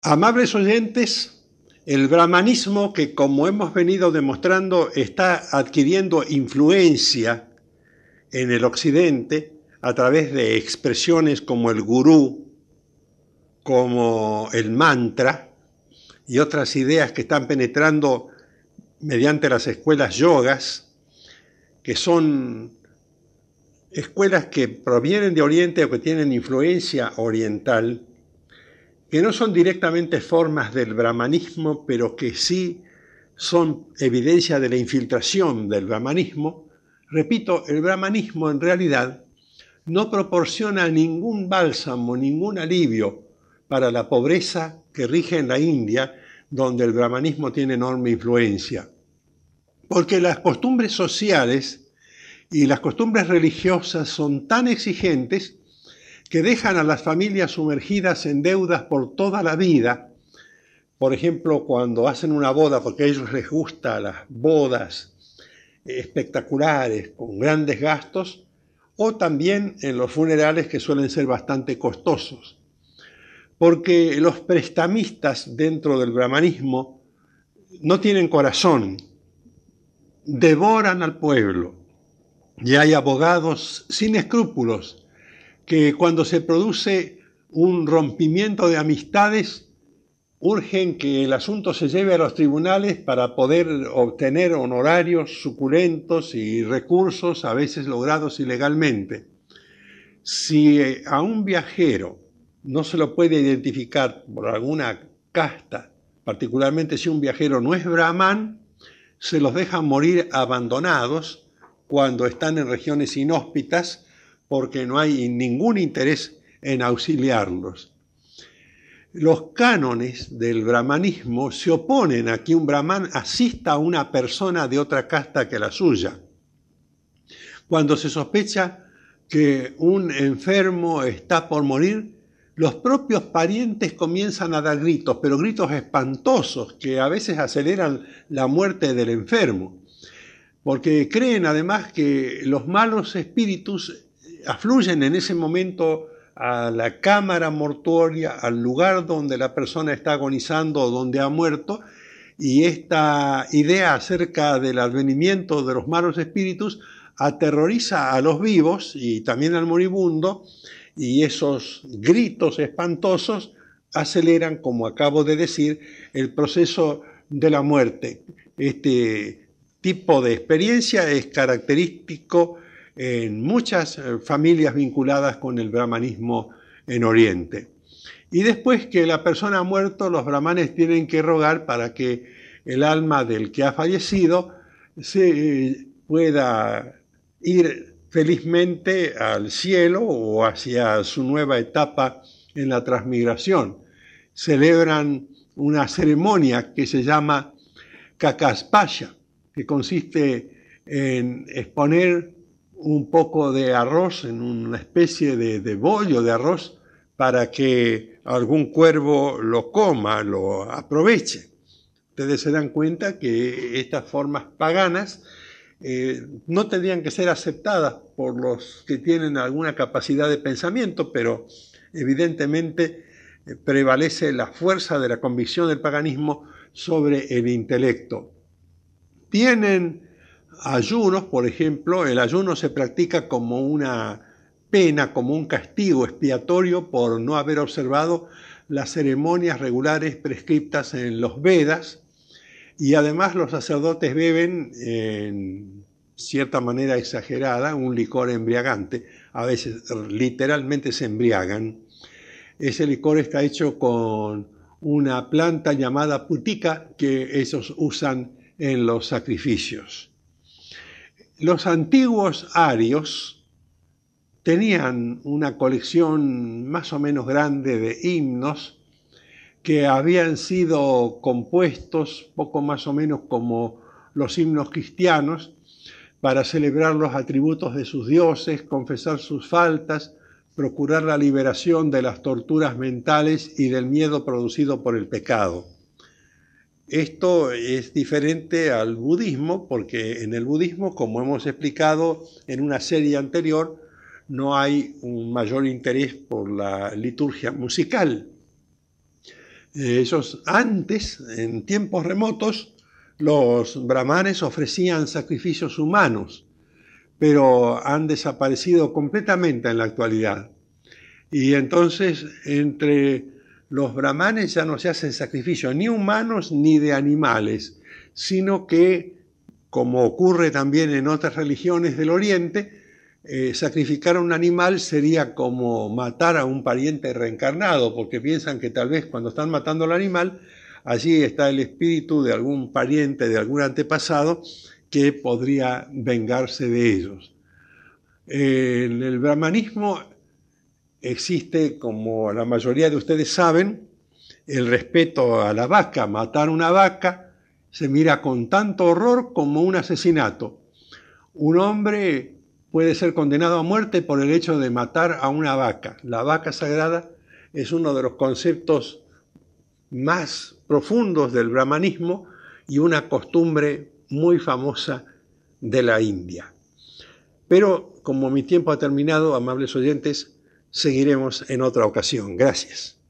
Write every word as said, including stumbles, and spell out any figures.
Amables oyentes, el brahmanismo que, como hemos venido demostrando, está adquiriendo influencia en el occidente a través de expresiones como el gurú, como el mantra y otras ideas que están penetrando mediante las escuelas yogas, que son escuelas que provienen de Oriente o que tienen influencia oriental, que no son directamente formas del brahmanismo, pero que sí son evidencia de la infiltración del brahmanismo. Repito, el brahmanismo en realidad no proporciona ningún bálsamo, ningún alivio para la pobreza que rige en la India, donde el brahmanismo tiene enorme influencia. Porque las costumbres sociales y las costumbres religiosas son tan exigentes que dejan a las familias sumergidas en deudas por toda la vida. Por ejemplo, cuando hacen una boda, porque a ellos les gustan las bodas espectaculares, con grandes gastos, o también en los funerales, que suelen ser bastante costosos. Porque los prestamistas dentro del brahmanismo no tienen corazón, devoran al pueblo, y hay abogados sin escrúpulos que cuando se produce un rompimiento de amistades, urgen que el asunto se lleve a los tribunales para poder obtener honorarios suculentos y recursos, a veces logrados ilegalmente. Si a un viajero no se lo puede identificar por alguna casta, particularmente si un viajero no es brahman, se los dejan morir abandonados cuando están en regiones inhóspitas, porque no hay ningún interés en auxiliarlos. Los cánones del brahmanismo se oponen a que un brahman asista a una persona de otra casta que la suya. Cuando se sospecha que un enfermo está por morir, los propios parientes comienzan a dar gritos, pero gritos espantosos que a veces aceleran la muerte del enfermo, porque creen además que los malos espíritus afluyen en ese momento a la cámara mortuoria, al lugar donde la persona está agonizando o donde ha muerto, y esta idea acerca del advenimiento de los malos espíritus aterroriza a los vivos y también al moribundo, y esos gritos espantosos aceleran, como acabo de decir, el proceso de la muerte. Este tipo de experiencia es característico en muchas familias vinculadas con el brahmanismo en Oriente. Y después que la persona ha muerto, los brahmanes tienen que rogar para que el alma del que ha fallecido se pueda ir felizmente al cielo o hacia su nueva etapa en la transmigración. Celebran una ceremonia que se llama Kakaspasya, que consiste en exponer un poco de arroz en una especie de, de bollo de arroz para que algún cuervo lo coma, lo aproveche. Ustedes se dan cuenta que estas formas paganas eh, no tendrían que ser aceptadas por los que tienen alguna capacidad de pensamiento, pero evidentemente eh, prevalece la fuerza de la convicción del paganismo sobre el intelecto. Tienen ayunos, por ejemplo. El ayuno se practica como una pena, como un castigo expiatorio por no haber observado las ceremonias regulares prescriptas en los Vedas, y además los sacerdotes beben en cierta manera exagerada un licor embriagante, a veces literalmente se embriagan. Ese licor está hecho con una planta llamada putica que ellos usan en los sacrificios. Los antiguos arios tenían una colección más o menos grande de himnos que habían sido compuestos poco más o menos como los himnos cristianos para celebrar los atributos de sus dioses, confesar sus faltas, procurar la liberación de las torturas mentales y del miedo producido por el pecado. Esto es diferente al budismo, porque en el budismo, como hemos explicado en una serie anterior, no hay un mayor interés por la liturgia musical. Eh, ellos antes, en tiempos remotos, los brahmanes ofrecían sacrificios humanos, pero han desaparecido completamente en la actualidad. Y entonces, entre los brahmanes ya no se hacen sacrificios ni humanos ni de animales, sino que, como ocurre también en otras religiones del Oriente, eh, sacrificar a un animal sería como matar a un pariente reencarnado, porque piensan que tal vez cuando están matando al animal, allí está el espíritu de algún pariente, de algún antepasado, que podría vengarse de ellos. Eh, en el brahmanismo existe, como la mayoría de ustedes saben, el respeto a la vaca. Matar una vaca se mira con tanto horror como un asesinato. Un hombre puede ser condenado a muerte por el hecho de matar a una vaca. La vaca sagrada es uno de los conceptos más profundos del brahmanismo y una costumbre muy famosa de la India. Pero como mi tiempo ha terminado, amables oyentes, seguiremos en otra ocasión. Gracias.